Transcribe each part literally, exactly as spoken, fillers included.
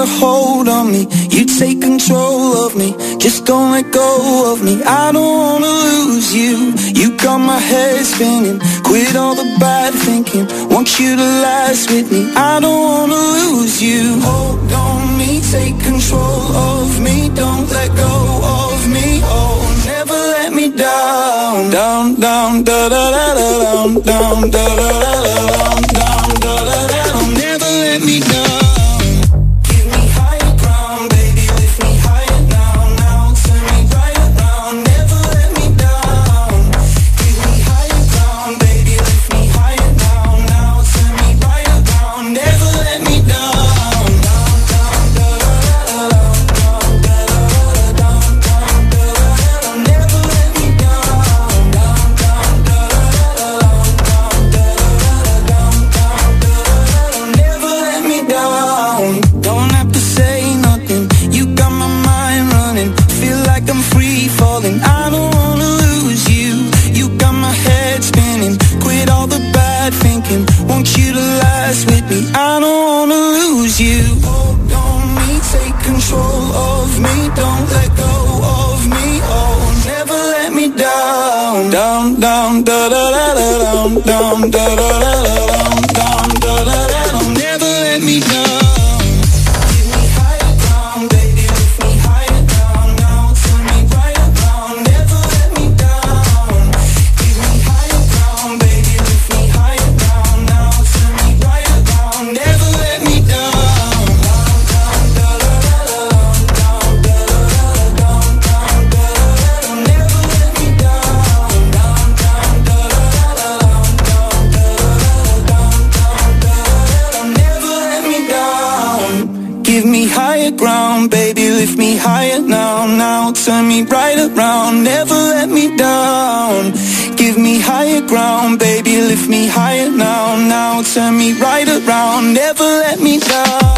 a hold on me, you take control of me. Just don't let go of me, I don't wanna lose you. You got my head spinning, quit all the bad thinking. Want you to last with me, I don't wanna lose you. Hold on me, take control of me. Don't let go of me, oh, never let me down. Down, down, da da da da, down, down, da da da da, down, down, da da da da. Never let me down. I don't wanna lose you. Hold on me, take control of me. Don't let go of me, oh, never let me down. Down, down, da da da da, down, down, da da da da, down, down, da da da da. Never let me down. Lift me higher now, now turn me right around, never let me down. Give me higher ground, baby, lift me higher now, now turn me right around, never let me down.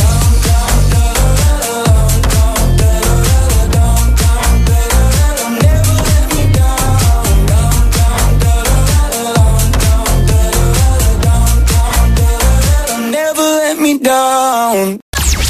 Never let me down.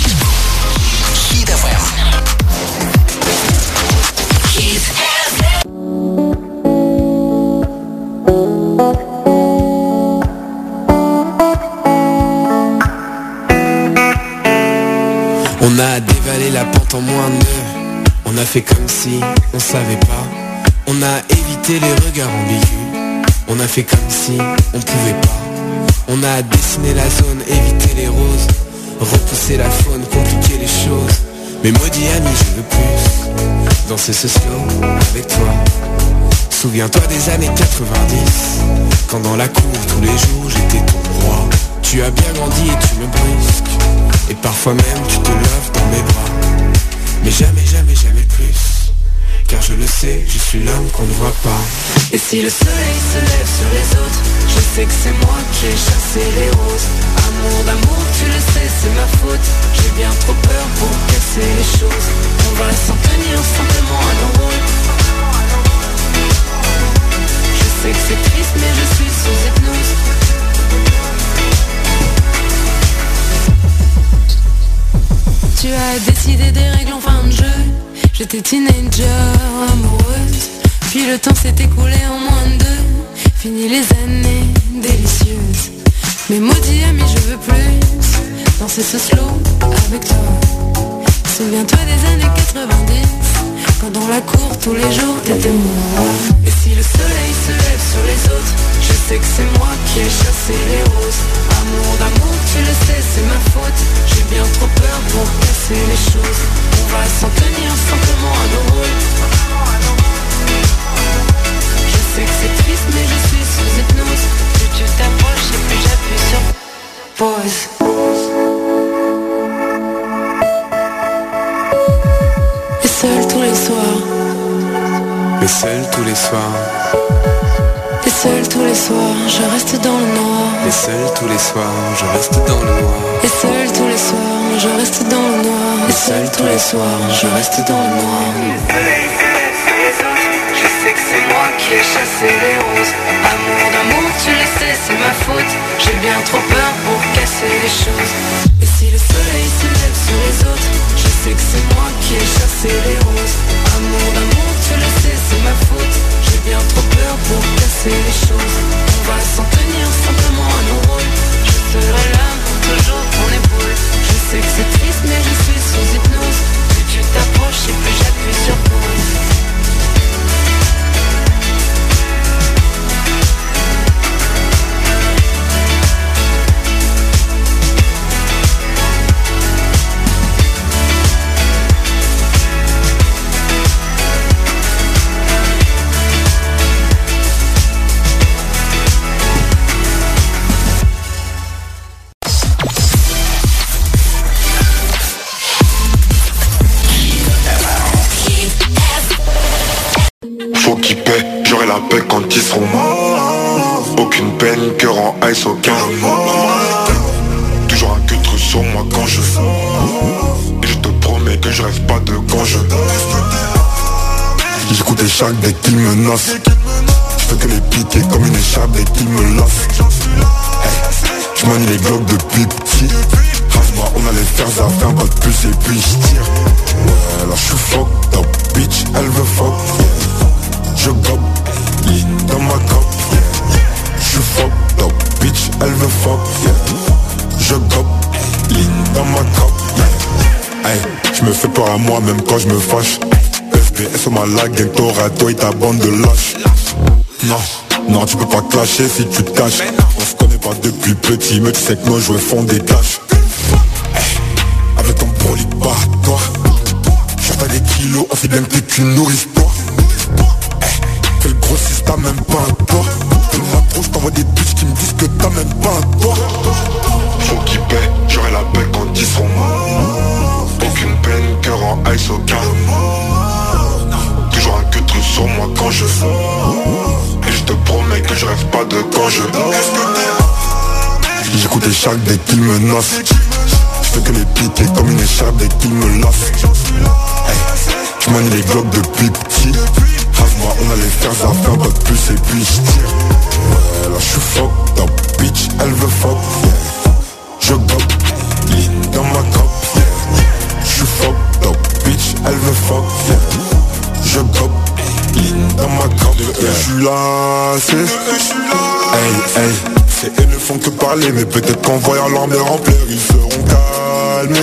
On a dévalé la pente en moins de deux. On a fait comme si on savait pas. On a évité les regards ambigus. On a fait comme si on pouvait pas. On a dessiné la zone, évité les roses, repousser la faune, compliquer les choses. Mais maudit ami, je veux plus danser ce slow avec toi. Souviens-toi des années quatre-vingt-dix, quand dans la cour tous les jours j'étais ton roi. Tu as bien grandi et tu me brusques, et parfois même tu te lèves dans mes bras. Mais jamais, jamais, jamais plus, car je le sais, je suis l'homme qu'on ne voit pas. Et si le soleil se lève sur les autres, je sais que c'est moi qui ai chassé les roses. Amour d'amour, tu le sais, c'est ma faute. J'ai bien trop peur pour casser les choses. On va s'en tenir simplement à nos rôles. Je sais que c'est triste mais je suis sous hypnose. Tu as décidé des règles en fin de jeu. J'étais teenager, amoureuse. Puis le temps s'est écoulé en moins de deux. Fini les années délicieuses. Mais maudit ami, je veux plus danser ce slow avec toi. Souviens-toi des années quatre-vingt-dix, quand dans la cour tous les jours t'étais moi. Et si le soleil se lève sur les autres, je sais que c'est moi qui ai chassé les roses. Amour d'amour, tu le sais, c'est ma faute. J'ai bien trop peur pour casser les choses. On va s'en tenir simplement à nos rôles. Je sais que c'est triste mais je suis sous hypnose. Plus tu t'approches et plus j'appuie sur pause. Et seul tous les soirs. Et seul tous les soirs. Et seul tous les soirs, je reste dans le noir. Et seul tous les soirs, je reste dans le noir. Et seul tous les soirs, je reste dans le noir. Et seul tous les soirs, je reste dans le noir. Le soleil se lève sur les autres, je sais que c'est moi qui ai chassé les roses. Amour d'amour, tu le sais, c'est ma faute. J'ai bien trop peur pour casser les choses. Et si le soleil se lève sur les seront morts. Aucune peine, cœur en ice, aucun remords. Toujours un queutre sur moi quand je sors. Et je te promets que je rêve pas de quand je J'écoute les chaque dès qu'ils menacent. Je fais que les piquer comme une écharpe dès qu'ils me lassent. Hey, je manie les glocks depuis petit. Rase-moi, on a les fers à faire, pas de plus et puis je tire. Ouais, là je suis fucked up, bitch, elle veut fuck, yeah. Je gobe, lean dans ma cop, yeah. Je suis fucked up, bitch, elle veut fuck, yeah. Je gobe, lean dans ma cop, yeah. Hey, je me fais peur à moi même quand je me fâche. F B S sur ma lag, gang t'auras toi et ta bande de lâches. Non, non tu peux pas clasher si tu te caches. On se connaît pas depuis petit, mais tu sais que nos jouets font des tâches. Hey, avec ton bolide pas à toi. T'as des kilos, on sait bien que t'es qu'une nourrice-toi. Hey, fais le grossiste, t'as même pas un toit. Tu me rapproches, t'envoies des bitches qui me disent que t'as même pas un toit. Faut qu'ils paient, j'aurai la paix quand ils seront morts. Aucune peine, cœur en ice, aucun remords. Toujours un queutre sur moi quand je sors. Et je te promets que je rêve pas de quand je dors. J'écoute les chaque dès qu'ils menacent. Je fais que les piquer comme une écharpe dès qu'ils me lassent. Hey, je manie les glocks depuis petit. Rase-moi, on a les fers à faire, pas de plus et puis je tire. Ouais, là je suis fucked up, bitch, elle veut fuck, yeah. Je gobe, lean dans ma cop, yeah. Je suis fucked up, bitch, elle veut fuck, yeah. Je gobe, lean dans ma cop, yeah. Je suis lassé. Hey, hey, c'est elles ne font que parler, mais peut-être qu'en voyant l'armée remplir, ils seront calmés.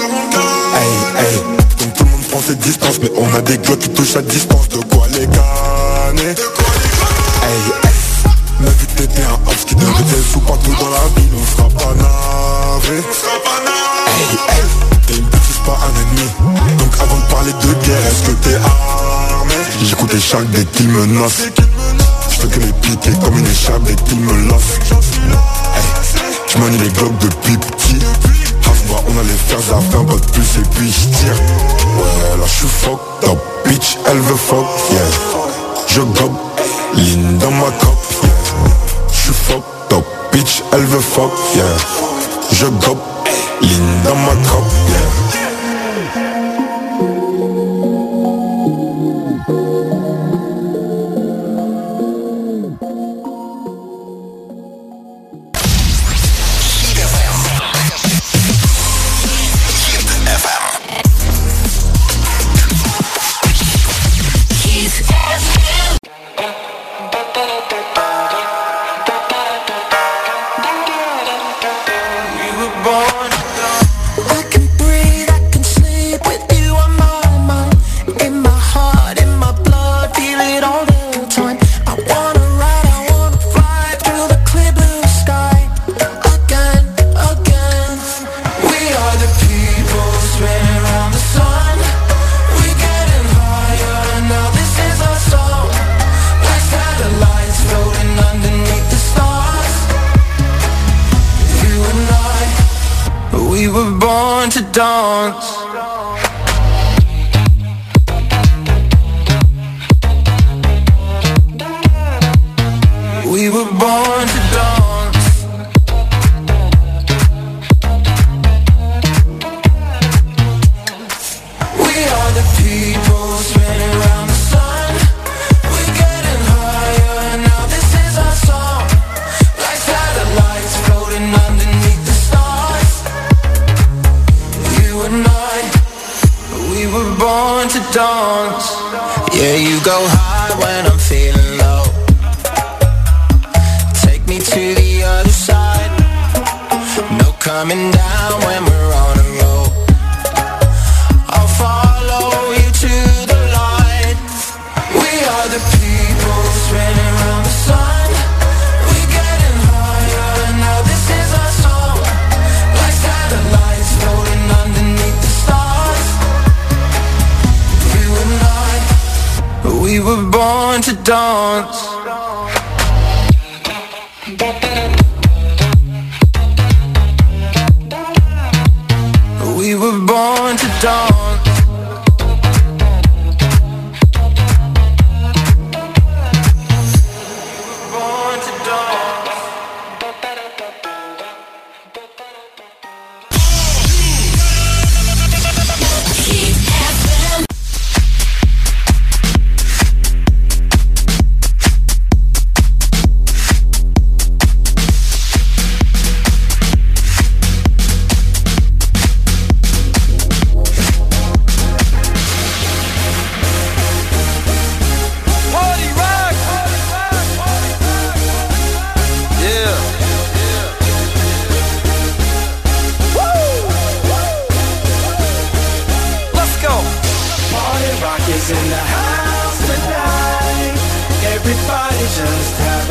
Hey, hey, donc tout le monde prend ses distances, mais on a des glocks qui touchent à distance. De quoi les canner. Hey, hey, mais vu que t'étais un homme qui devait des sous partout dans la ville, on sera pas navré. Hey, hey, t'es une bêtise, pas un ennemi. Donc avant de parler de guerre, est-ce que t'es armé? J'écoute les chaque dès qu'ils menacent. Je fais que les piquer comme une écharpe dès qu'ils me lassent. Hey, je manie les glocks depuis petit. Rase-moi, on a les fers à faire, pas de plus et puis je tire. Ouais, là je suis fucked up, bitch, elle veut fuck, yeah. Je gobe, lean dans ma cop, yeah. Je suis fucked up, bitch, elle veut fuck, yeah. Je gobe, lean dans ma cop, yeah. Dance. We were born to dance. We are the people spinning around the sun. We're getting higher, now this is our song. Like satellites floating underneath the stars. You and I, we were born to dance. Yeah, you go high when I'm feeling low. Take me to the other side. No coming down when we're on a roll. I'll follow you to the light. We are the people spinning around the sun. We're getting higher, now this is our song. Like satellites floating underneath the stars. You and I, we were born to dance. We were born to dance.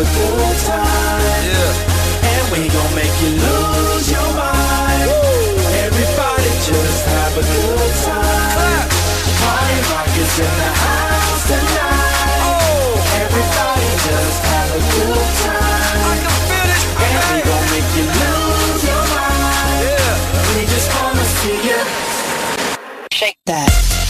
a good time. Yeah. And we gon' make you lose your mind. Woo. Everybody just have a good time. Clap. Party rock is in the house tonight. Oh. Everybody just have a good time. I can feel it. And we gon' make you lose your mind. Yeah. We just wanna see you shake that.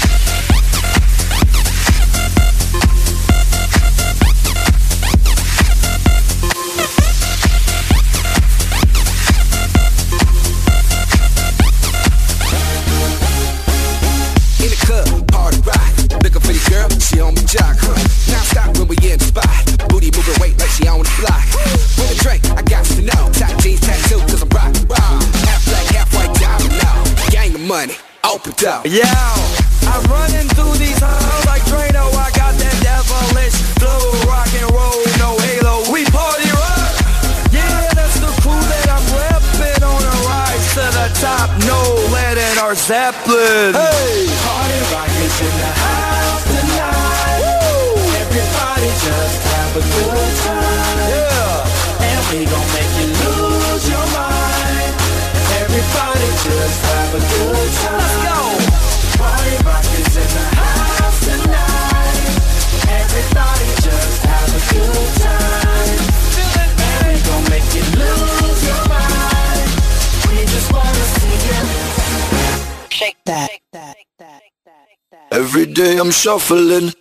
She on the jock, huh? Now stop when we in the spot. Booty moving weight like she on the block. With a drink, I got to know. Tight jeans tattoo, cause I'm rock, rock. Half black, half white, diamond now. Gang of money, open up. Yo, I'm running through these halls like Drano. I got that devilish flow. Rock and roll, no halo. We party rock. Yeah, that's the crew that I'm repping on a rise to the top. No lead in our Zeppelin. Hey, party rock is in the house tonight. Woo. Everybody just have a good time. Yeah, and we gon' make you lose your mind. Everybody just have a good time. Let's go. Party rock is in the house tonight. Everybody just have a good time. And we gon' make you lose your mind. We just wanna see you shake that. Every day I'm shuffling.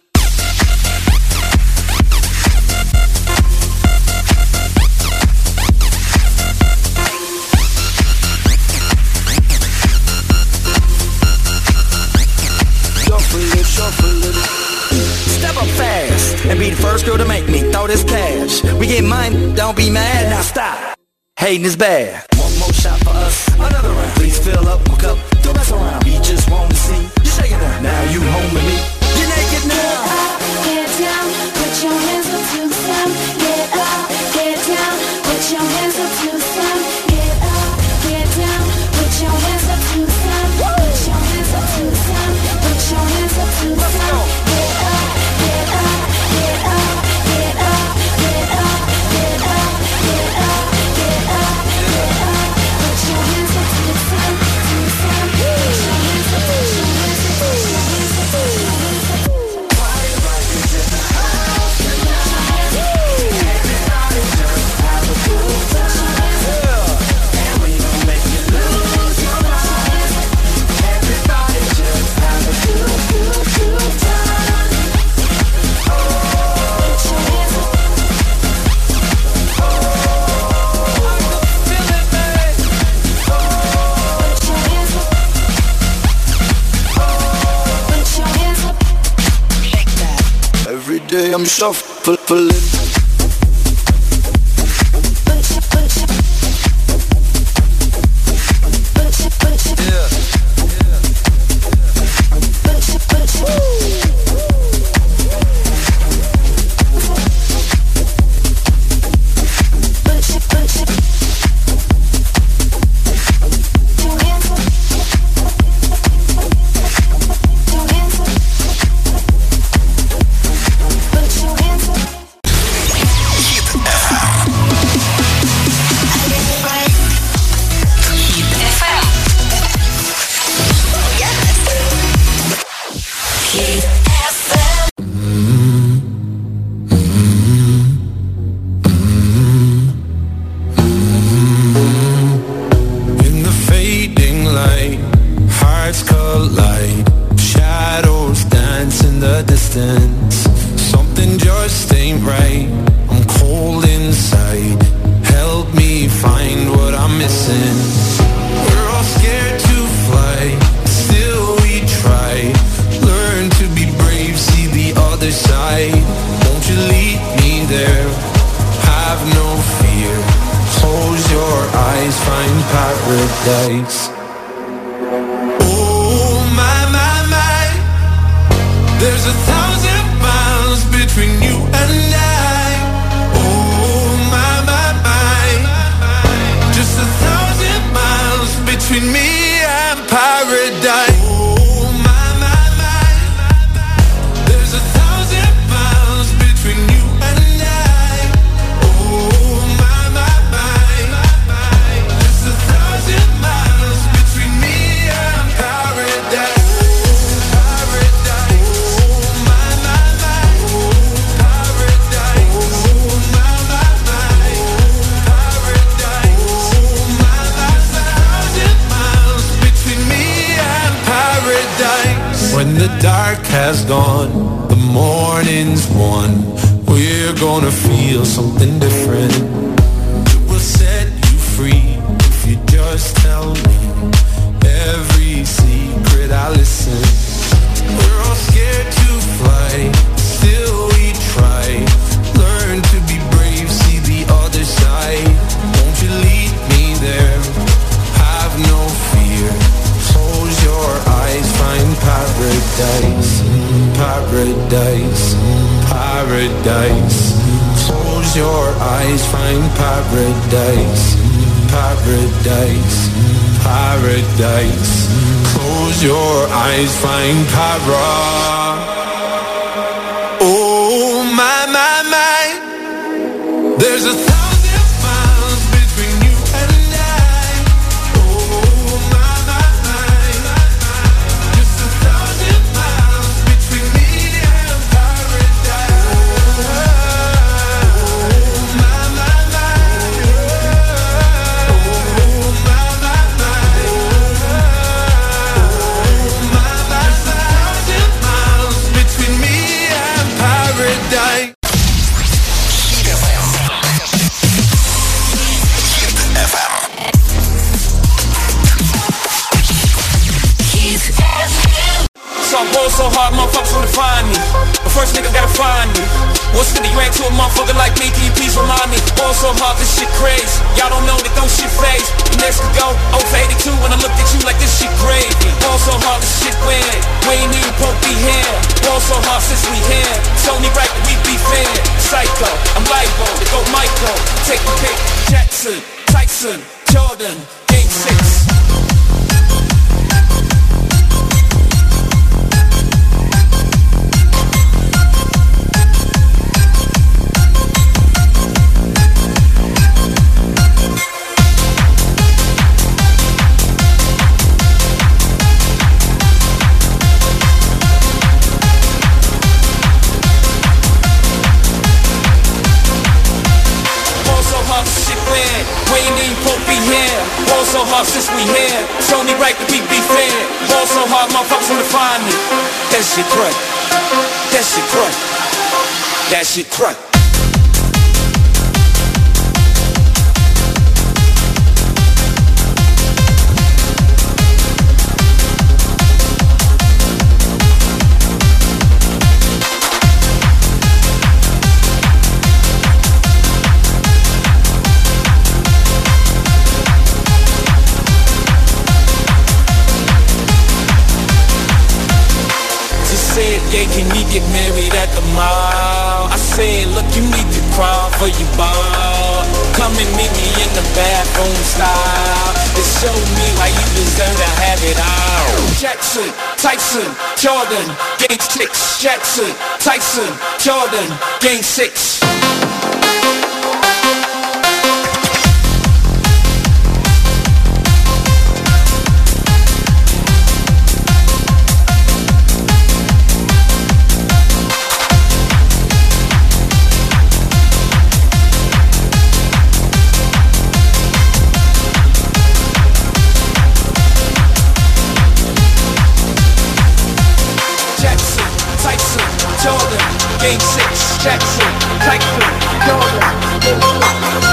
Shuffling, shuffling. Step up fast and be the first girl to make me throw this cash. We get mine, don't be mad, now stop. Hating is bad. One more shot for us, another round. Please fill up my cup, don't mess around. We just wanna see you shaking it. Now you home with me. You're naked now. Get up, get down, put your hands up to the sun. Get up, get down, put your hands up to the sun. Get up, get down, put your hands up to the sun. Put your hands up to the sun. Put your hands up to the sun. Get up, get up, get up, get up, get up, get up, get up, get up, get up. Put your hands up to the sun, to the sun. Put your hands up, put your hands up, put your hands up, put your hands up. Every day I'm shuffling. paradise. Oh my, my, my, there's a thousand miles between you and I. Oh my, my, my, just a thousand miles between me and paradise. has gone, the morning's won. We're gonna feel something different. It will set you free if you just tell me every secret I listen. We're all scared to fly, still we try. Learn to be brave, see the other side. Won't you lead me there? Have no fear. Close your eyes, find paradise, paradise, paradise. Close your eyes, find paradise, paradise, paradise. Close your eyes, find para. Oh my, my, my. There's a thousand miles between you and I. Oh my, my, my. Just a thousand miles between me and paradise. Oh my, my, my. Oh my, my, my. Oh my, my, my. Thousand miles between me and paradise. So I ball so hard, motherfuckers wanna find me. But first nigga gotta find me. What city you ain't to a motherfucker like me? Can you please remind me? Ball so hard, this shit crazy. Y'all don't know that don't shit phase. Next could go over eighty-two when I looked at you like this shit crazy. Ball so hard, this shit weird. We ain't even supposed to be here. Ball so hard since we here. It's only right that we be fair. Psycho, I'm libo, they go Michael. Take the pick, Jackson, Tyson, Jordan, Game six. We ain't even supposed to be here. Ball so hard since we here. It's only right that we be fair. Ball so hard, motherfuckers wanna find me. That shit crack. That shit crack. That shit crack. Yeah, can we get married at the mall? I said, look, you need to crawl for your ball. Come and meet me in the bathroom style and show me why you deserve to have it all. Jackson, Tyson, Jordan, Game six. Jackson, Tyson, Jordan, Game six. Game six, Jackson, Tyson, Jordan.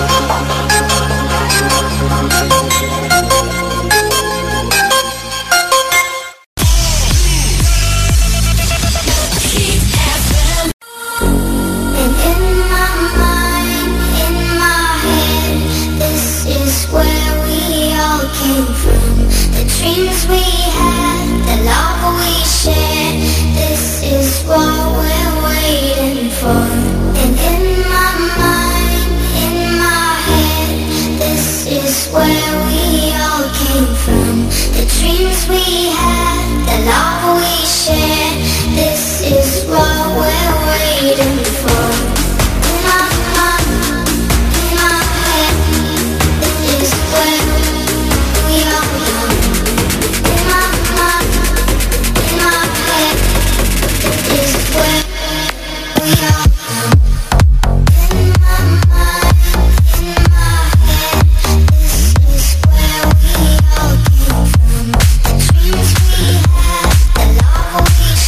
And in my mind, in my head, this is where we all came from. The dreams we had, the love we shared, this is what we're waiting for. And in my mind, in my head, this is where we all came from. The dreams we had, the love we shared, this is what we're waiting for. In my mind, in my head, this is where we all come. In my mind, in my head, this is where we all come. In my mind, in my head, this is where we all came from. The dreams we had, the love we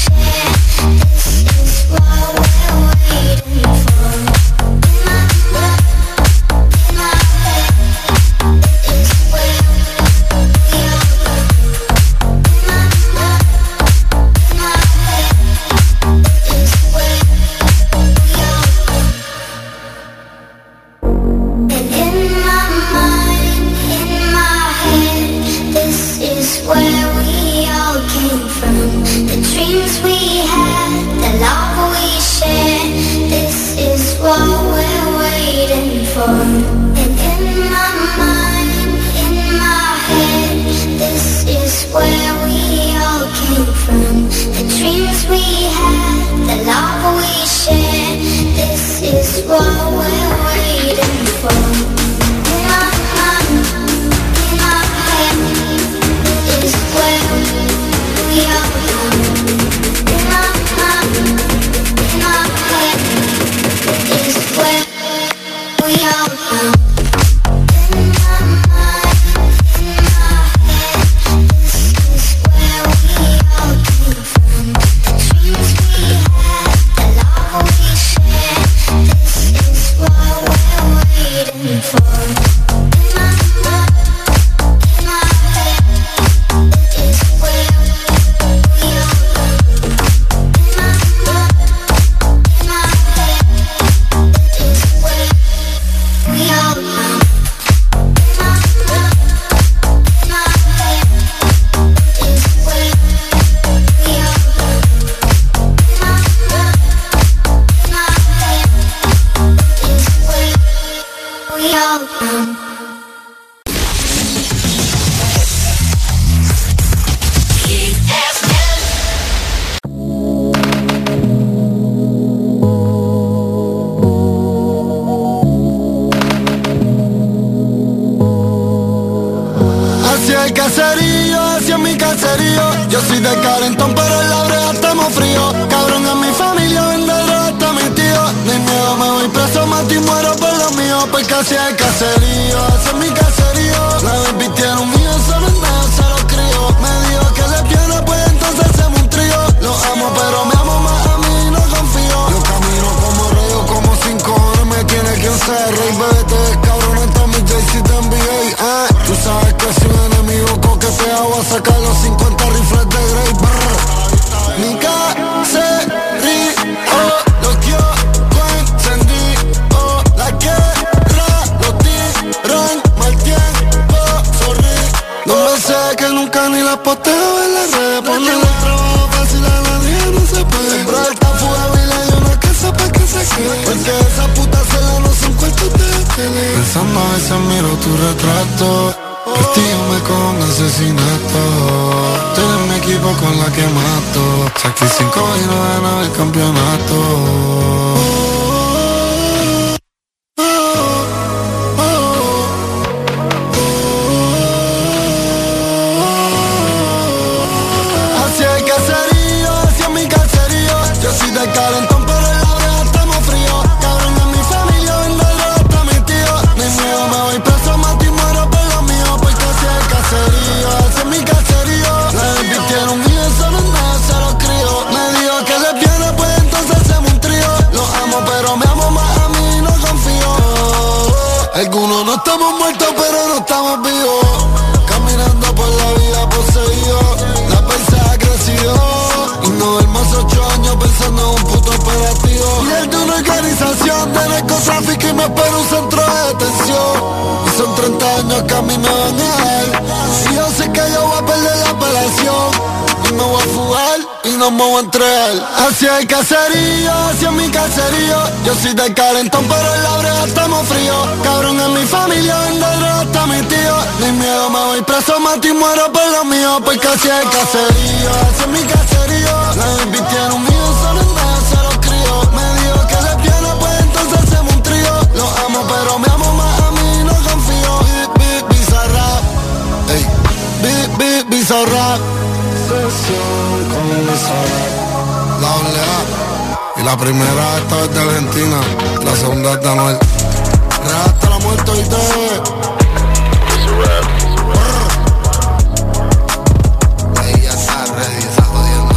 hay caserío, así es mi caserío. Yo soy de calentón, pero en la brea estamos fríos. Cabrón, en mi familia vende droga hasta mi tío. Ni miedo, me voy preso, mato y muero por lo mío. Porque así hay caserío, así es mi caserío. La baby tiene un mío, solo en nada se lo crío. Me dijo que le viene, pues entonces hacemos un trío. Lo amo, pero me amo más a mí, no confío. Yo camino como rey, como cinco horas me tiene que usar. Rey, bebé, te ves cabrón, en Tommy J C te envié. Eh. Tú sabes que si un enemigo coquetea voy a sacar los cincuenta rifles de Grey. Brr. Mi caserío, lo que yo encendí, oh, la guerra, los tiran mal tiempo, sorry. No me sé que nunca ni la posteo en las redes. Poner el trabajo fácil a la día no se puede. Siempre está fugado y le dio una casa pa' que se quede. Porque esa puta cela no son cuartos de tele. Pensando a veces miro tu retrato. Castígame con asesinato. Tú eres mi equipo con la que mato. Saqué cinco y no ganaba el campeonato. Así hay caserío, así es mi caserío. Yo soy de calentón, pero en la brea estamos fríos. Cabrón, en mi familia vende droga hasta mi tío. Ni miedo, me voy preso, mato y muero por lo mío. Porque así hay caserío, así es mi caserío. La baby tiene un mío, solo en nada se lo crío. Me dijo que le viene, pues entonces hacemos un trío. Lo amo, pero me amo más a mí, no confío. Algunos no estamos muertos, pero no estamos vivos. Caminando por la vida poseído. La persa ha crecido. Y no duermo hace ocho años pensando en un puto operativo. Y el de una organización de narcotráfico y me espera un centro de detención. Y son treinta años que a mí me van a dar. Y yo sé que yo voy a perder la apelación. Y me voy a fugar y no me voy a entregar. Así hay caserío, así es mi caserío. Yo soy de calentón, pero en la brea estamos fríos. Cabrón, en mi familia vende droga hasta mi tío. Ni miedo, me voy preso, mato y muero por lo mío. Porque así hay caserío, así es mi caserío. La baby tiene un mío, solo en nada se lo crío. Me dijo que le viene, pues entonces hacemos un trío. Lo amo, pero me amo más a mí, no confío. Bip, bip, Bizarrap. Ey, bip, bip, Bizarrap. Sesión con Bizarrap. La doble A. Y la primera esta es de Argentina. La segunda es de Anuel. Real hasta la muerte y te. Ahí ya está ready esa jodienda.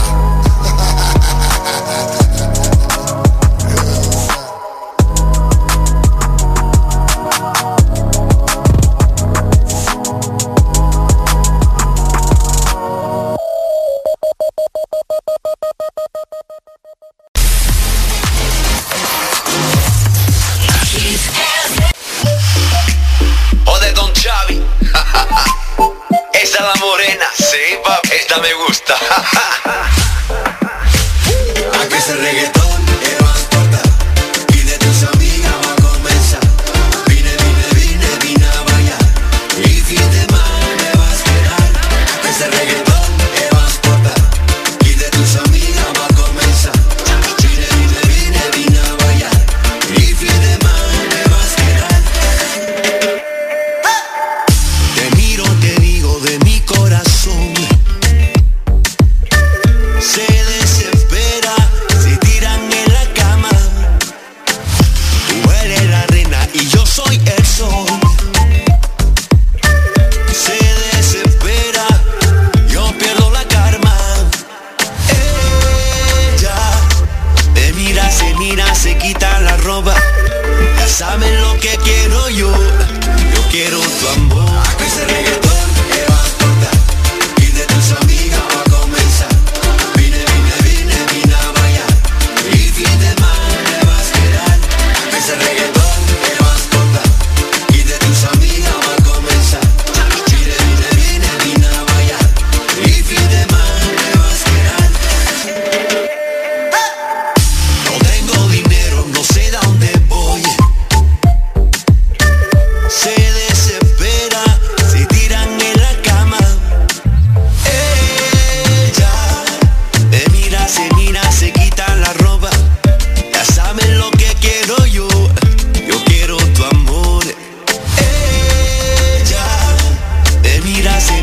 Esa es la morena, sí, papi, esta me gusta. A que ese reggaetón te va a cortar y de tus amigas va a comenzar. Vine, vine, vine, vine a bailar y fin de mal me va a esperar. A que ese reggaetón te va a cortar y de tus amigas va a comenzar. Vine, vine, vine, vine a bailar y fin de mal me va a esperar. Te miro, te digo de mi corazón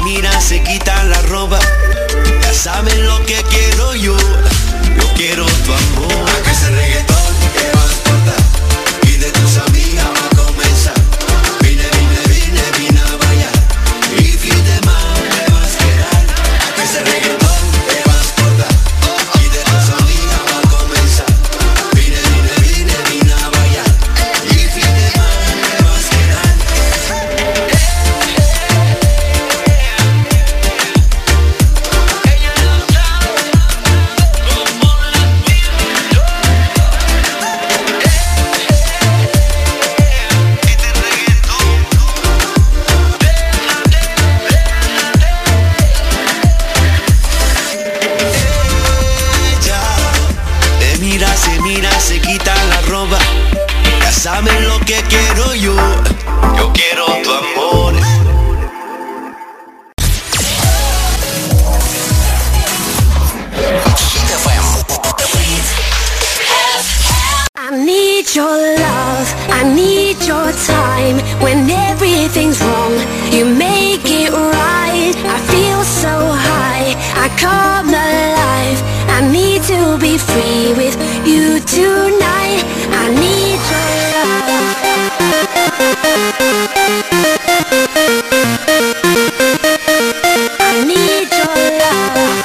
miran, se quitan la ropa. Ya saben lo que quiero yo. Yo quiero tu amor. A que ese reggaetón te va a explotar y de tus amigas va a comenzar. Vine, vine, vine, vine a bailar y fin de mal me vas a quedar. A que ese reggaetón te va a explotar y de tus amigas va a comenzar. Vine, vine, vine, vine a bailar y fin de mal me vas a quedar. Se quita la ropa, ya saben lo que quiero yo. Yo quiero tu amor. I need your love, I need your time. When everything's wrong, you make it right. I feel so high, I come alive. I need to be free with you tonight. I need your love. I need your love.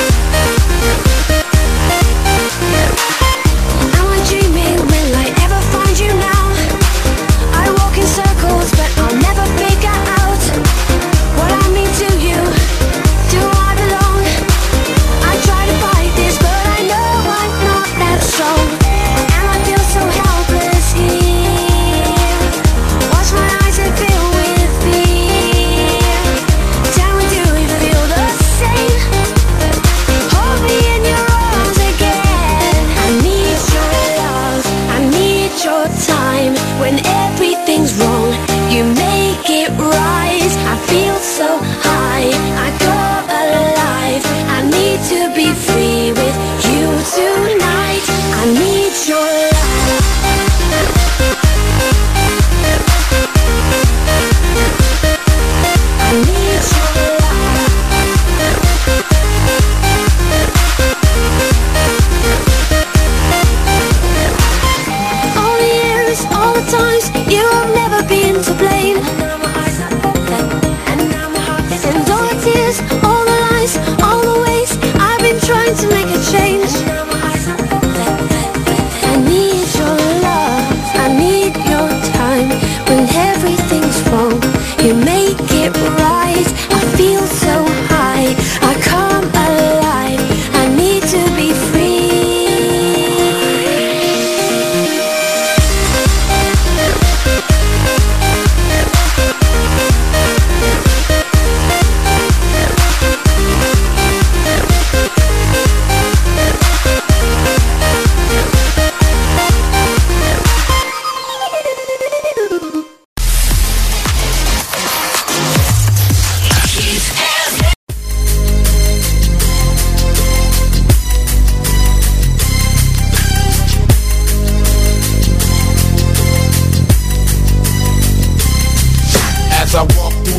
Ever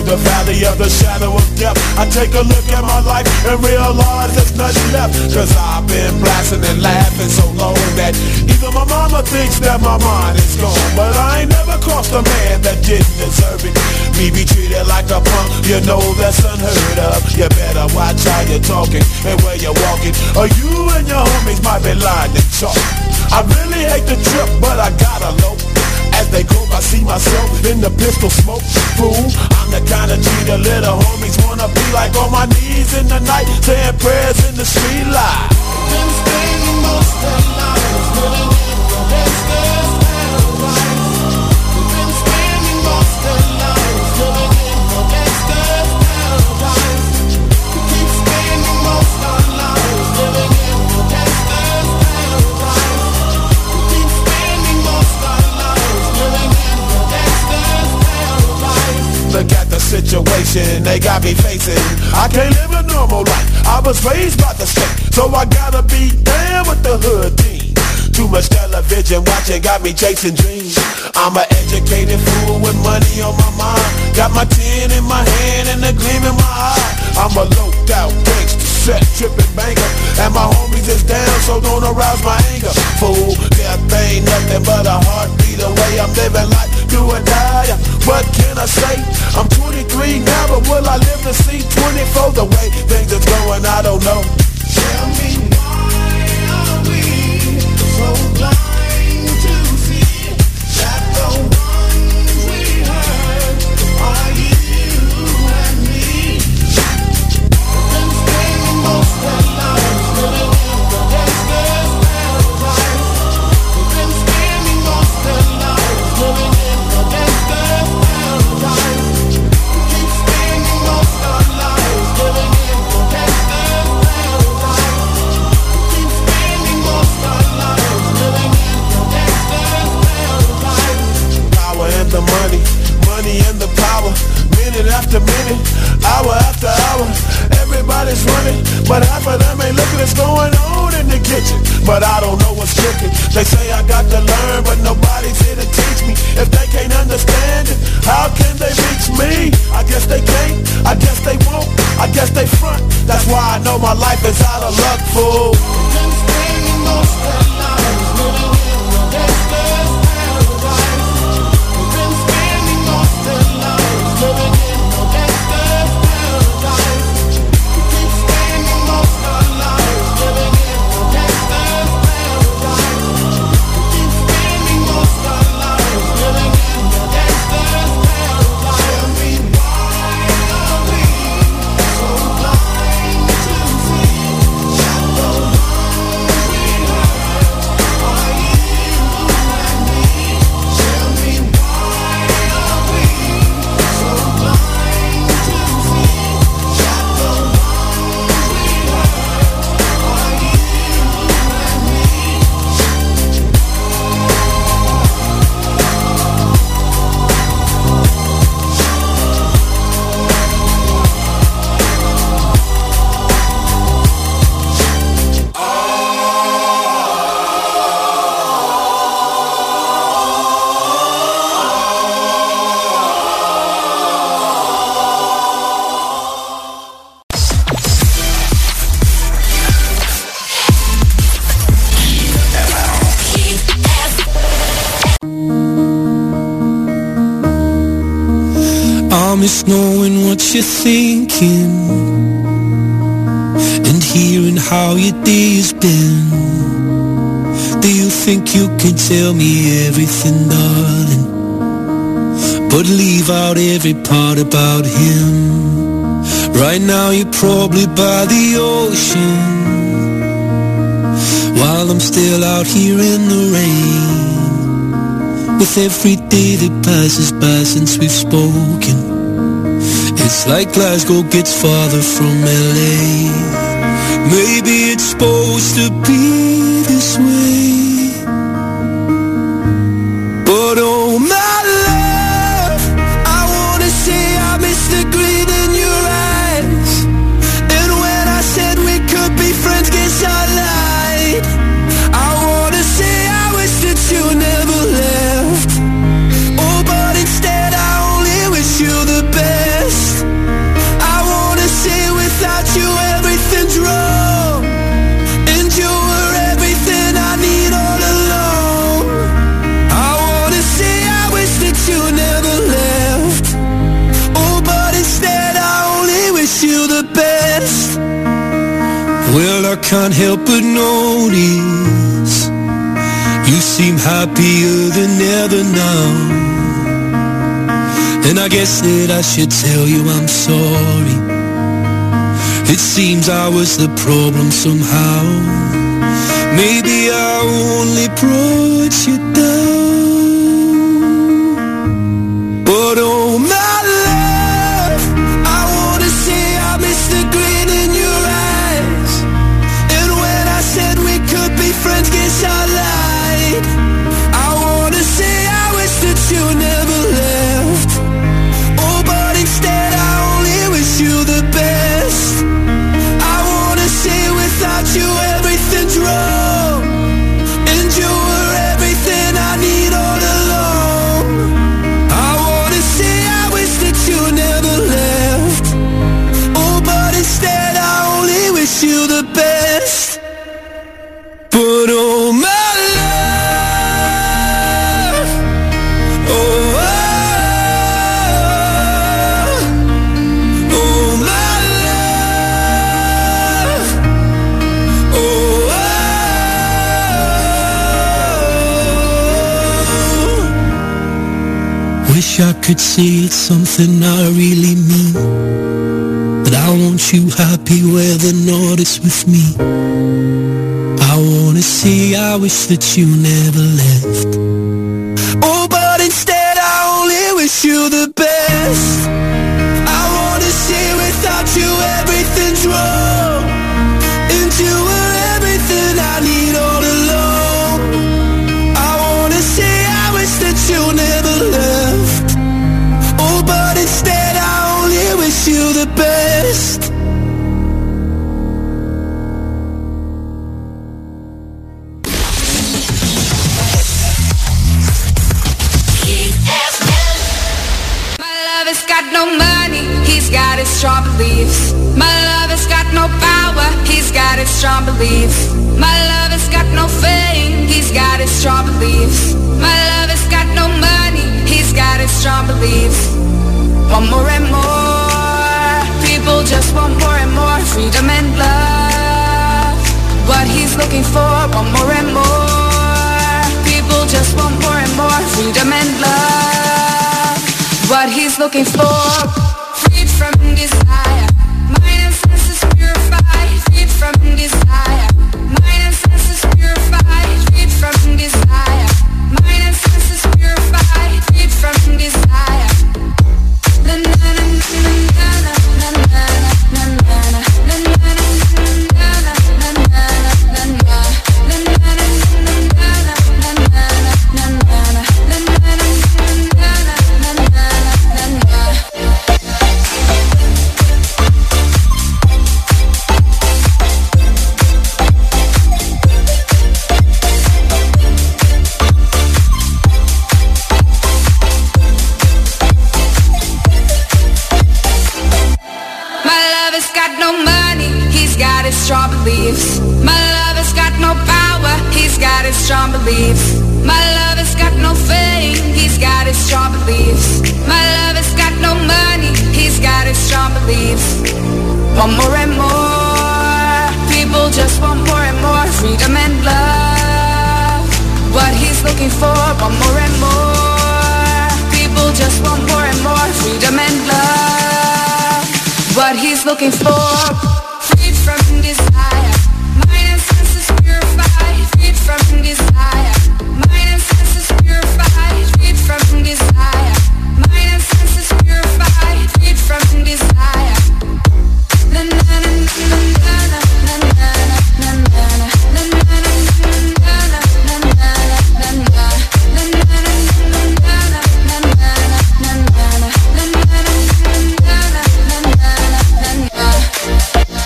the valley of the shadow of death, I take a look at my life and realize there's nothing left. Cause I've been blasting and laughing so long that even my mama thinks that my mind is gone. But I ain't never crossed a man that didn't deserve it. Me be treated like a punk, you know that's unheard of. You better watch how you're talking and where you're walking, or you and your homies might be lying to chalk. I really hate the trip, but I gotta low. As they go, I see myself in the pistol smoke. Fool, I'm the kind of G the little homies wanna be like, on my knees in the night, saying prayers in the street light. Been spending most of their lives living in the gangster's paradise. Been spending most of their lives living in the gangster's paradise. Keep spending most of our lives living in the gangster's paradise. Keep spending most of our lives living in the gangster's paradise. Look at the situation they got me facing. I can't live a normal life. I was raised by the state, so I gotta be down with the hood team. Too much television watching got me chasing dreams. I'm an educated fool with money on my mind. Got my tin in my hand and a gleam in my eye. I'm a loped out gangster, set tripping banker, and my homies is down, so don't arouse my anger. Fool, death ain't nothing but a heartbeat away. I'm living life, do or die. What can I say? I'm twenty-three now, but will I live to see twenty-four? The way things are going, I don't know. Tell me why are we so blind to see that the ones we hurt are you and me? Been spending most of their lives living in the gangster's paradise. Been spending most of their lives living in the gangster's paradise. Keep spending most of our lives living in the gangster's paradise. Keep spending most of our lives living in the gangster's paradise. Power and the money, money and the power. Minute after minute, hour after hour, everybody's running, but half of them ain't looking what's going on in the kitchen. But I don't know what's cooking. They say I got to learn, but nobody's here to teach me. If they can't understand it, how can they reach me? I guess they can't, I guess they won't, I guess they front. That's why I know my life is out of luck, fool. Been spending most of their lives living in the gangster's paradise. Been spending most of their lives living in the gangster's paradise. Keep spending most of our lives living in the gangster's paradise. Keep spending most of our lives living in the gangster's paradise. Tell me why are we so blind to see that the ones we hurt are you and me? Tell me why are we so blind to see that the ones we hurt are you and me? I miss knowing what you're thinking and hearing how your day has been. Do you think you can tell me everything, darling, but leave out every part about him? Right now you're probably by the ocean, while I'm still out here in the rain. With every day that passes by since we've spoken, it's like Glasgow gets farther from L A. Maybe it's supposed to be this way, but oh my love, I wanna say I miss the gleam in your eyes. And when I said we could be friends, guess I lied. I wanna say I wish that you never left. Oh, but instead I only wish you the best. can't help but notice you seem happier than ever now. And I guess that I should tell you I'm sorry. It seems I was the problem somehow. Maybe I only brought you down. But oh my love, I wanna say I miss the grin in your eyes. And when I said we could be friends, guess I lied. I wanna say I wish that you never left. Oh, but instead I only wish you the best. I wanna say without you everything's wrong, and you were everything I need all along. I wanna say I wish that you never left. Oh, but instead I only wish you the best. But oh my love, oh, oh, oh my love, oh, oh. Wish I could say it's something I really mean, that I want you happy whether or not it's with me. I wanna say I wish that you never left. Oh, but instead I only wish you the best. I wanna say without you everything's wrong, and you were everything I need all along. I wanna say I wish that you never left. Oh, but instead I only wish you the best. Got no money, he's got his strong beliefs. My love has got no power, he's got his strong beliefs. My love has got no fame, he's got his strong beliefs. My love has got no money, he's got his strong beliefs. Want more and more, people just want more and more freedom and love. What he's looking for, want more and more, people just want more and more freedom and love. What he's looking for, freed from desire, mind and senses purified, freed from desire, mind and senses purified, freed from desire, mind and senses purified, freed from desire. Na na na na na na na na na na na strong beliefs. My love has got no power, he's got his strong beliefs. My love has got no fame, he's got his strong beliefs. My love has got no money, he's got his strong beliefs. Want more and more, people just want more and more freedom and love. What he's looking for, want more and more, people just want more and more freedom and love. What he's looking for, freed from desire, mind and senses purified, freed from desire, mind and senses purified, freed from desire, mind and senses purified, freed from desire. Na na na na na na na na na na na na na na na.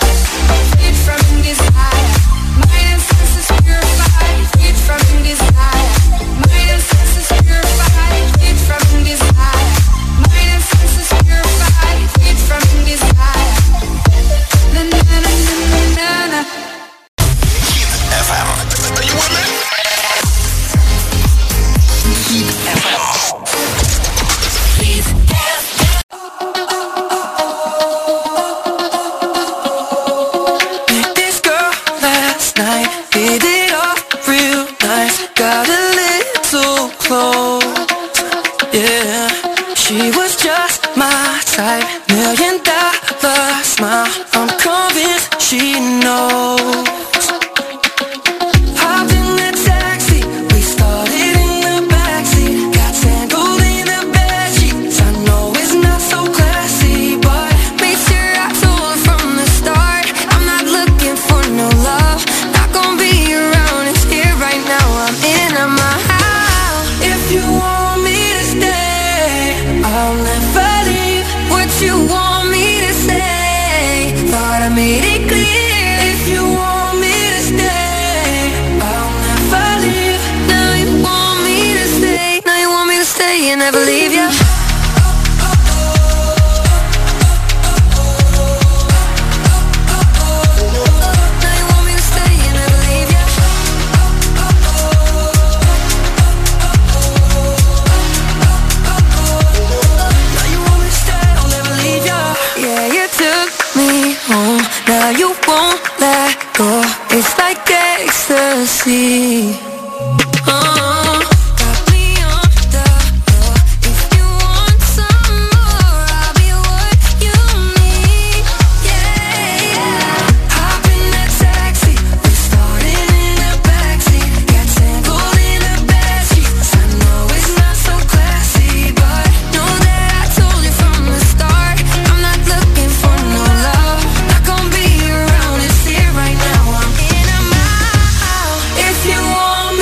got a little close. Yeah, she was just my type. Million dollar smile, I'm convinced she knows. Hopped in the taxi, we started in the backseat. Got tangled in the bedsheets. I know it's not so classy, but made sure I told her from the start, I'm not looking for no love. Not gonna be around, it's here right now. I'm in my house. If you want me to stay, I'll never leave. What you want me to say, thought I made it clear. If you want me to stay, I'll never leave. Now you want me to stay, now you want me to stay and never leave you. Now you won't let go. It's like ecstasy. Oh, got me on the floor. If you want some more, I'll be what you need. Yeah, yeah. Hop in that taxi, we started in the backseat. Got tangled in the bedsheets. I know it's not so classy, but know that I told you from the start, I'm not looking for no love. Not gonna be around, it's here right now. I'm in a mile. If you want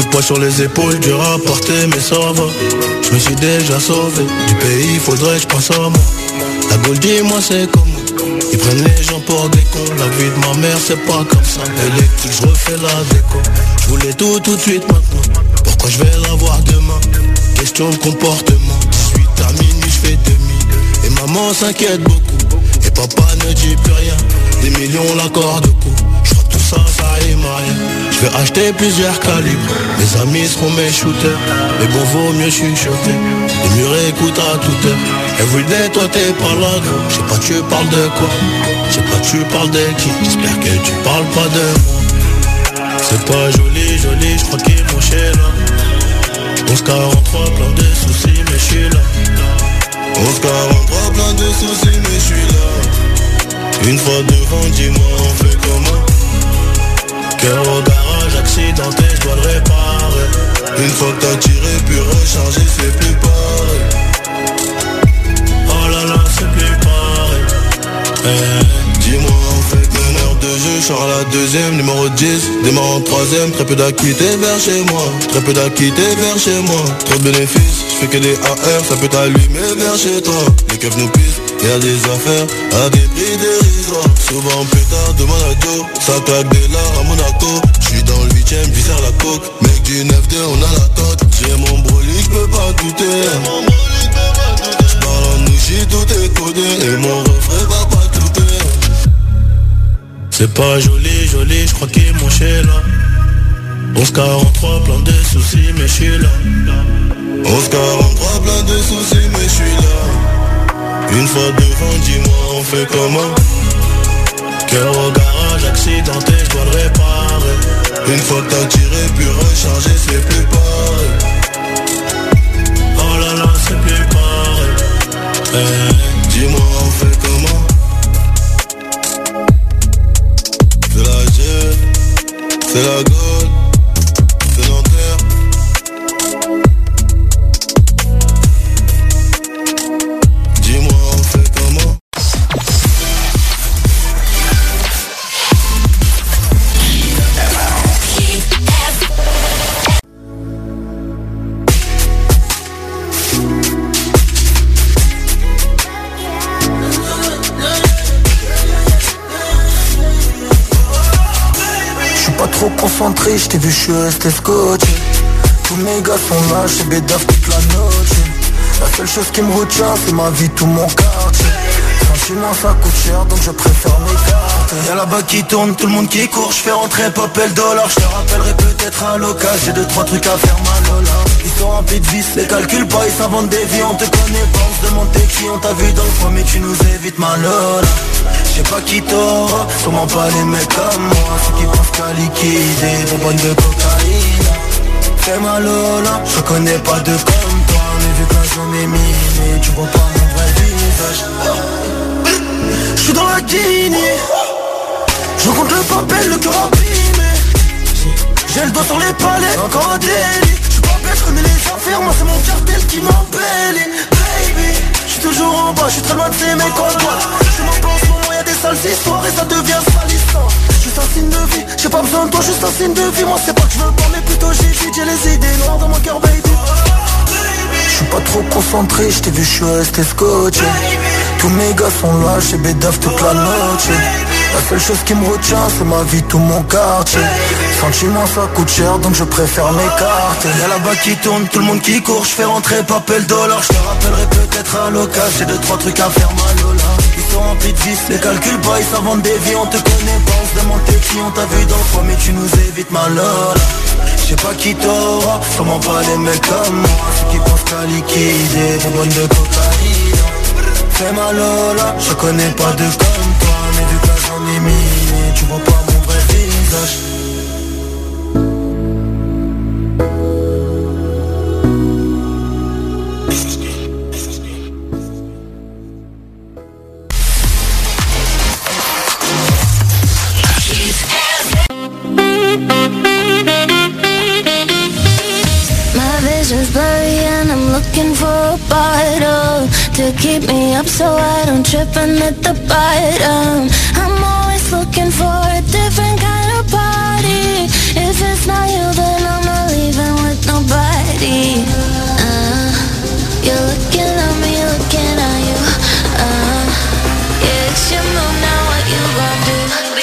de poids sur les épaules, dur à porter mais ça va. Je me suis déjà sauvé du pays, faudrait que je pense à moi. La Gaule, dis-moi c'est comment. Ils prennent les gens pour des cons. La vie de ma mère c'est pas comme ça. Électrique, je refais la déco. Je voulais tout tout de suite maintenant. Pourquoi je vais l'avoir demain? Question de comportement. dix-huit à minuit je fais demi. Et maman s'inquiète beaucoup. Et papa ne dit plus rien. Des millions l'accord de coup. Je crois que tout ça, ça rime à rien. Je vais acheter plusieurs calibres. Mes amis seront mes shooters. Mais bon, vaut mieux chuchoter. Les murs écoutent à toute heure. Everyday, toi t'es pas là, gros. Je sais pas tu parles de quoi. Je sais pas tu parles de qui. J'espère que tu parles pas de moi. C'est pas joli, joli, je crois qu'il est mouché là. onze quarante-trois, plein de soucis, mais je suis là. onze quarante-trois, plein de soucis, mais je suis là. Une fois devant, dis-moi, on fait comment? Cœur au garage, accidenté, je dois le réparer. Une fois que t'as tiré, puis rechargé, c'est plus pareil. Oh là là, c'est plus pareil. Eh, dis-moi, on fait meneur de jeu, je sors à la deuxième, numéro dix, démarre en troisième, très peu d'acquittés vers chez moi. Très peu d'acquittés vers chez moi. Trop de bénéfices, je fais que des A R, ça peut t'allumer vers chez toi. Les keufs nous pissent, y'a des affaires à des prix dérisoires. Souvent pétard, demande à Joe, ça claque des lards à Monaco. J'suis dans le huitième, j'vis serre la coque. Mec du neuf deux, on a la tote. J'ai mon brolic, j'peux pas douter. J'parle en nouchi, tout est codé. Et mon refrain va pas douter. C'est pas joli, joli, j'crois qu'ils m'ont chez là. onze quarante-trois, plein de soucis, mais j'suis là. onze quarante-trois, plein de soucis, mais j'suis là. Une fois devant, dis-moi, on fait comment? Cœur au garage, accidenté, je dois le réparer. Une fois que t'as tiré, puis rechargé, c'est plus pareil. Oh là là, c'est plus pareil. Eh, dis-moi, on fait comment? C'est la G, c'est la Gaule, c'est Nanterre. Dis-moi, on fait comment? Trop concentré, j't'ai vu, j'suis resté scotché. Tous mes gars sont là, j'sais bédaf toute la noche. La seule chose qui me retient, c'est ma vie, tout mon quartier. Sentiment ça coûte cher, donc je préfère mes cartes. Y'a là-bas qui tourne, tout le monde qui court. J'fais rentrer Popel dollar, j'te rappellerai peut-être à l'occasion. J'ai deux, trois trucs à faire, ma lola. Ils sont remplis de vis, les calculs pas, ils s'inventent des vies. On te connaît pas, on se demande t'es qui. On t'a vu dans le coin, mais tu nous évites, ma lola. Je sais pas qui t'aura, sûrement pas les mecs comme moi. Ceux qui pensent qu'à liquider, bonbonne de cocaïne. Fais ma lola, je connais pas de comme toi. Mais vu que la zone est minée, tu vois pas mon vrai visage. J'suis dans la Guinée, je compte le papel, le cœur abîmé. J'ai le doigt sur les palais, encore un délit. J'suis pas bête, j'connais les affaires, moi c'est mon cartel qui m'appelle. Baby, j'suis toujours en bas, j'suis très loin de ces mecs en boîte. J'suis mon plan en ce moment, y'a des sales histoires et ça devient salissant. Juste un signe de vie, j'ai pas besoin de toi, juste un signe de vie. Moi c'est pas que je veux pas, mais plutôt j'ai vite, j'ai les idées noires dans mon cœur, baby. J'suis pas trop concentré, j't'ai vu, j'suis resté scotché. Tous mes gars sont là, j'ai bédaf toute la noche. La seule chose qui me retient, c'est ma vie, tout mon quartier. Sentiment ça coûte cher, donc je préfère m'écarter. Y'a là-bas qui tourne, tout le monde qui court. J'fais rentrer Popel dollar, j'te rappellerai peut-être à l'occasion. J'ai deux, trois trucs à faire, ma lola. Ils sont remplis de vis, les calculs pas, ils s'inventent des vies. On te connaît pas, on se demande t'es qui. On t'a vu dans le coin, mais tu nous évites, ma lola. J'sais pas qui t'aura, sûrement pas les mecs comme moi. Ceux qui pensent qu'à liquider, bonbonne de cocaïne. Fais ma lola, je connais pas de comme toi. Mais vu que la zone est minée, tu vois pas mon vrai visage. Vision's blurry and I'm looking for a bottle to keep me up so I don't trip and hit the bottom. I'm always looking for a different kind of party. If it's not you, then I'm not leaving nobody. Uh, you're looking at me, looking at you. Uh, yeah, it's your move now, what you gon' do?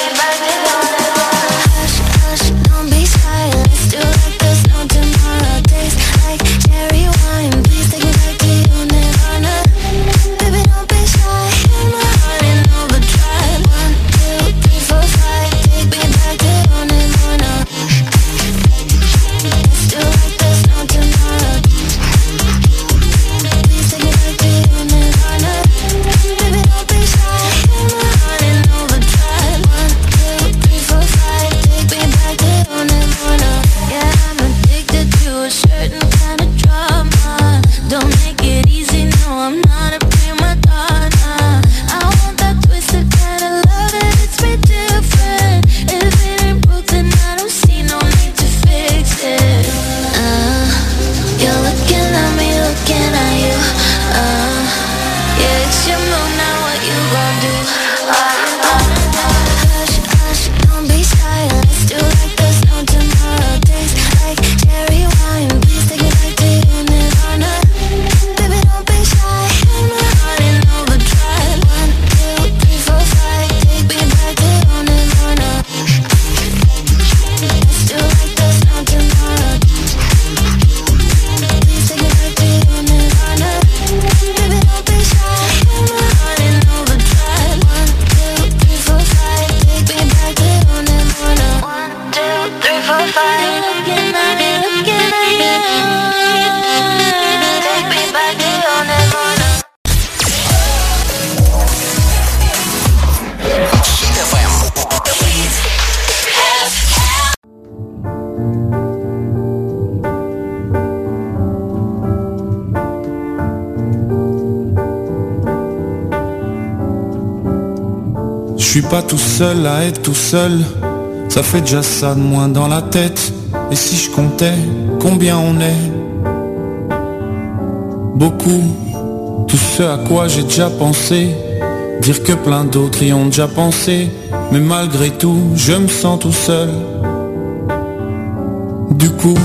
Hush, hush, don't be shy. Let's do like there's no tomorrow. Taste like cherry wine. Please take me back to you, Nirvana. Baby, don't be shy. In my heart in overdrive. One, two, three, four, five. Take me back to you, Nirvana. Let's do like there's no tomorrow. Please take me back to you, Nirvana. Baby, don't be shy. In my heart in overdrive. One, two, three, four, five. Take me back to you, Nirvana. Yeah, I'm addicted to a certain kind of drama. Don't make it easy, no, I'm not a prima donna. I want that twisted kind of love and it's way different. If it ain't broke, then I don't see no need to fix it. Uh, you're looking at me, looking at you. Uh, yeah, it's your move now, what you gon' do? What you gonna do? Hush, hush, don't be shy. Let's do like there's no tomorrow. Taste like cherry wine. Please take me back to you, Nirvana. Baby, don't be shy. In my heart in overdrive. One, two, three, four, five. Take me back to you, Nirvana. Let's do like there's no tomorrow. Please take me back to you, Nirvana. Baby, don't be shy. In my heart in overdrive. One, two, three, four, five. Take me back to you, Nirvana. One, two, three, four, five. Looking at me, looking at you. Take me back to you, Nirvana. Je suis pas tout seul à être tout seul, ça fait déjà ça de moins dans la tête. Et si je comptais combien on est? Beaucoup, tout ce à quoi j'ai déjà pensé. Dire que plein d'autres y ont déjà pensé. Mais malgré tout, je me sens tout seul. Du coup,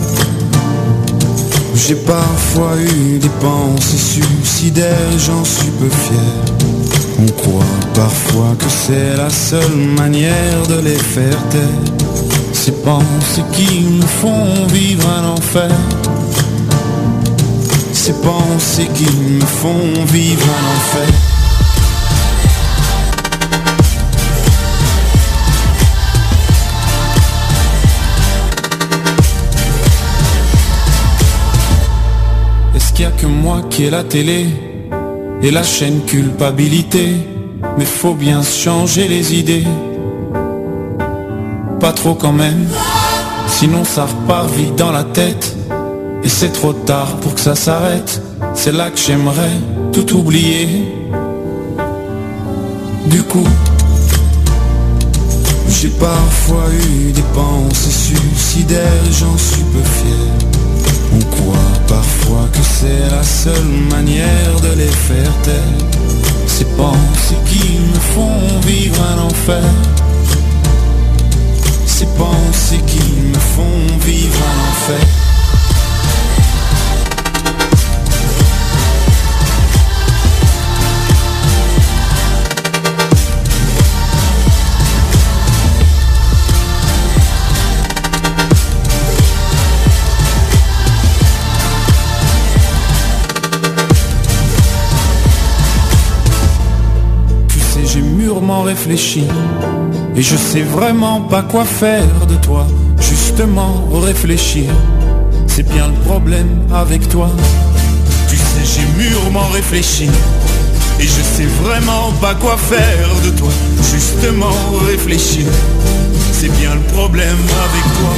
j'ai parfois eu des pensées suicidaires, j'en suis peu fier. On croit parfois que c'est la seule manière de les faire taire. Ces pensées qui nous font vivre un enfer. Ces pensées qui me font vivre un enfer. Est-ce qu'il y a que moi qui ai la télé et la chaîne culpabilité? Mais faut bien se changer les idées. Pas trop quand même, sinon ça repart vite dans la tête. Et c'est trop tard pour que ça s'arrête. C'est là que j'aimerais tout oublier. Du coup, j'ai parfois eu des pensées suicidaires, j'en suis peu fier. On croit parfois que c'est la seule manière de les faire taire. Ces pensées qui me font vivre un enfer. Ces pensées qui me font vivre un enfer. Réfléchi et je sais vraiment pas quoi faire de toi. Justement réfléchir, c'est bien le problème avec toi. Tu sais j'ai mûrement réfléchi et je sais vraiment pas quoi faire de toi. Justement réfléchir, c'est bien le problème avec toi.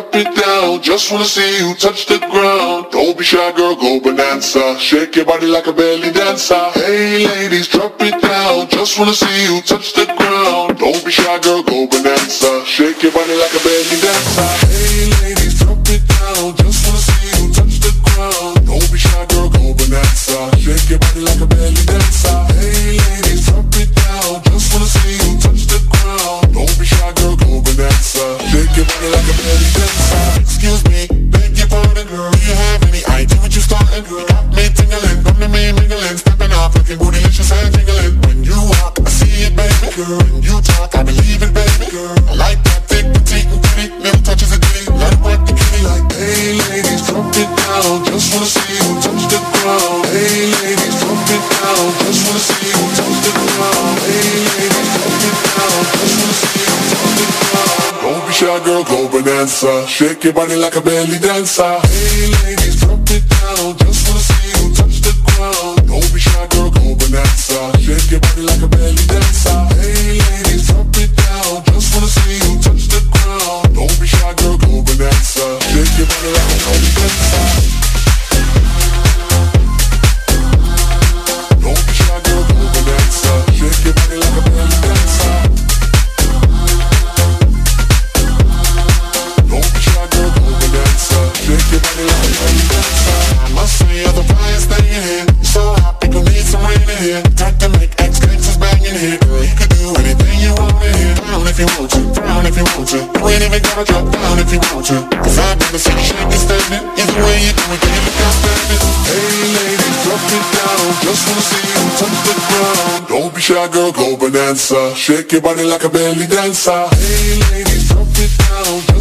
drop it down. Just wanna see you touch the ground. Don't be shy, girl, go bonanza. Shake your body like a belly dancer. Hey ladies, drop it down. Just wanna see you touch the ground. Don't be shy, girl, go bonanza. Shake your body like a belly dancer. Hey ladies, drop it down. Just wanna see you touch the ground. Don't be shy, girl, go bonanza. Shake your body like a belly dancer. Hey ladies, drop it down. Just wanna see you touch the ground. Don't be shy, girl, go bonanza. Shake your body like a belly dancer. Excuse me, beg your pardon, girl. Do you have any idea what you starting, girl? Got me tingling, come to me mingling, stepping off, looking bootylicious and jingling. When you walk, I see it, baby, girl. When you talk, I believe it, baby, girl. I like that thick, petite, and pretty. Little touches of ditty, let it work the kitty. Like, hey ladies, drop it down. Just wanna see you touch the ground. Hey ladies, drop it down. Just wanna see you touch the ground. Hey ladies, drop it down. Just wanna see you touch the ground. Don't be shy, girl, go bonanza. Shake your body like a belly dancer. Hey ladies, drop it down. Just wanna see you touch the ground. Don't be shy, girl, go bonanza. Shake your body like a belly dancer. Hey ladies, drop it down. Just wanna see you touch the ground. Don't be shy, girl, go bonanza. Shake your body like a belly dancer. Don't be shy, girl, go bonanza. Shake your body like a belly dancer. Don't be shy, girl, go bonanza. Shake your body like a belly dancer. I must say you're the brightest thing in here. You're so hot, people need some rain in here. Time to make ex-gangsters bang in here. Girl, you could do anything you want in here. Down if you want to, down if you want to. You ain't even gotta drop down if you want to. Cause I've never seen you shake and standing. Either way you do it, then you look outstanding. Hey ladies, drop it down. Just wanna see you touch the ground. Don't be shy, girl, go bonanza. Shake your body like a belly dancer. Hey ladies, drop it down.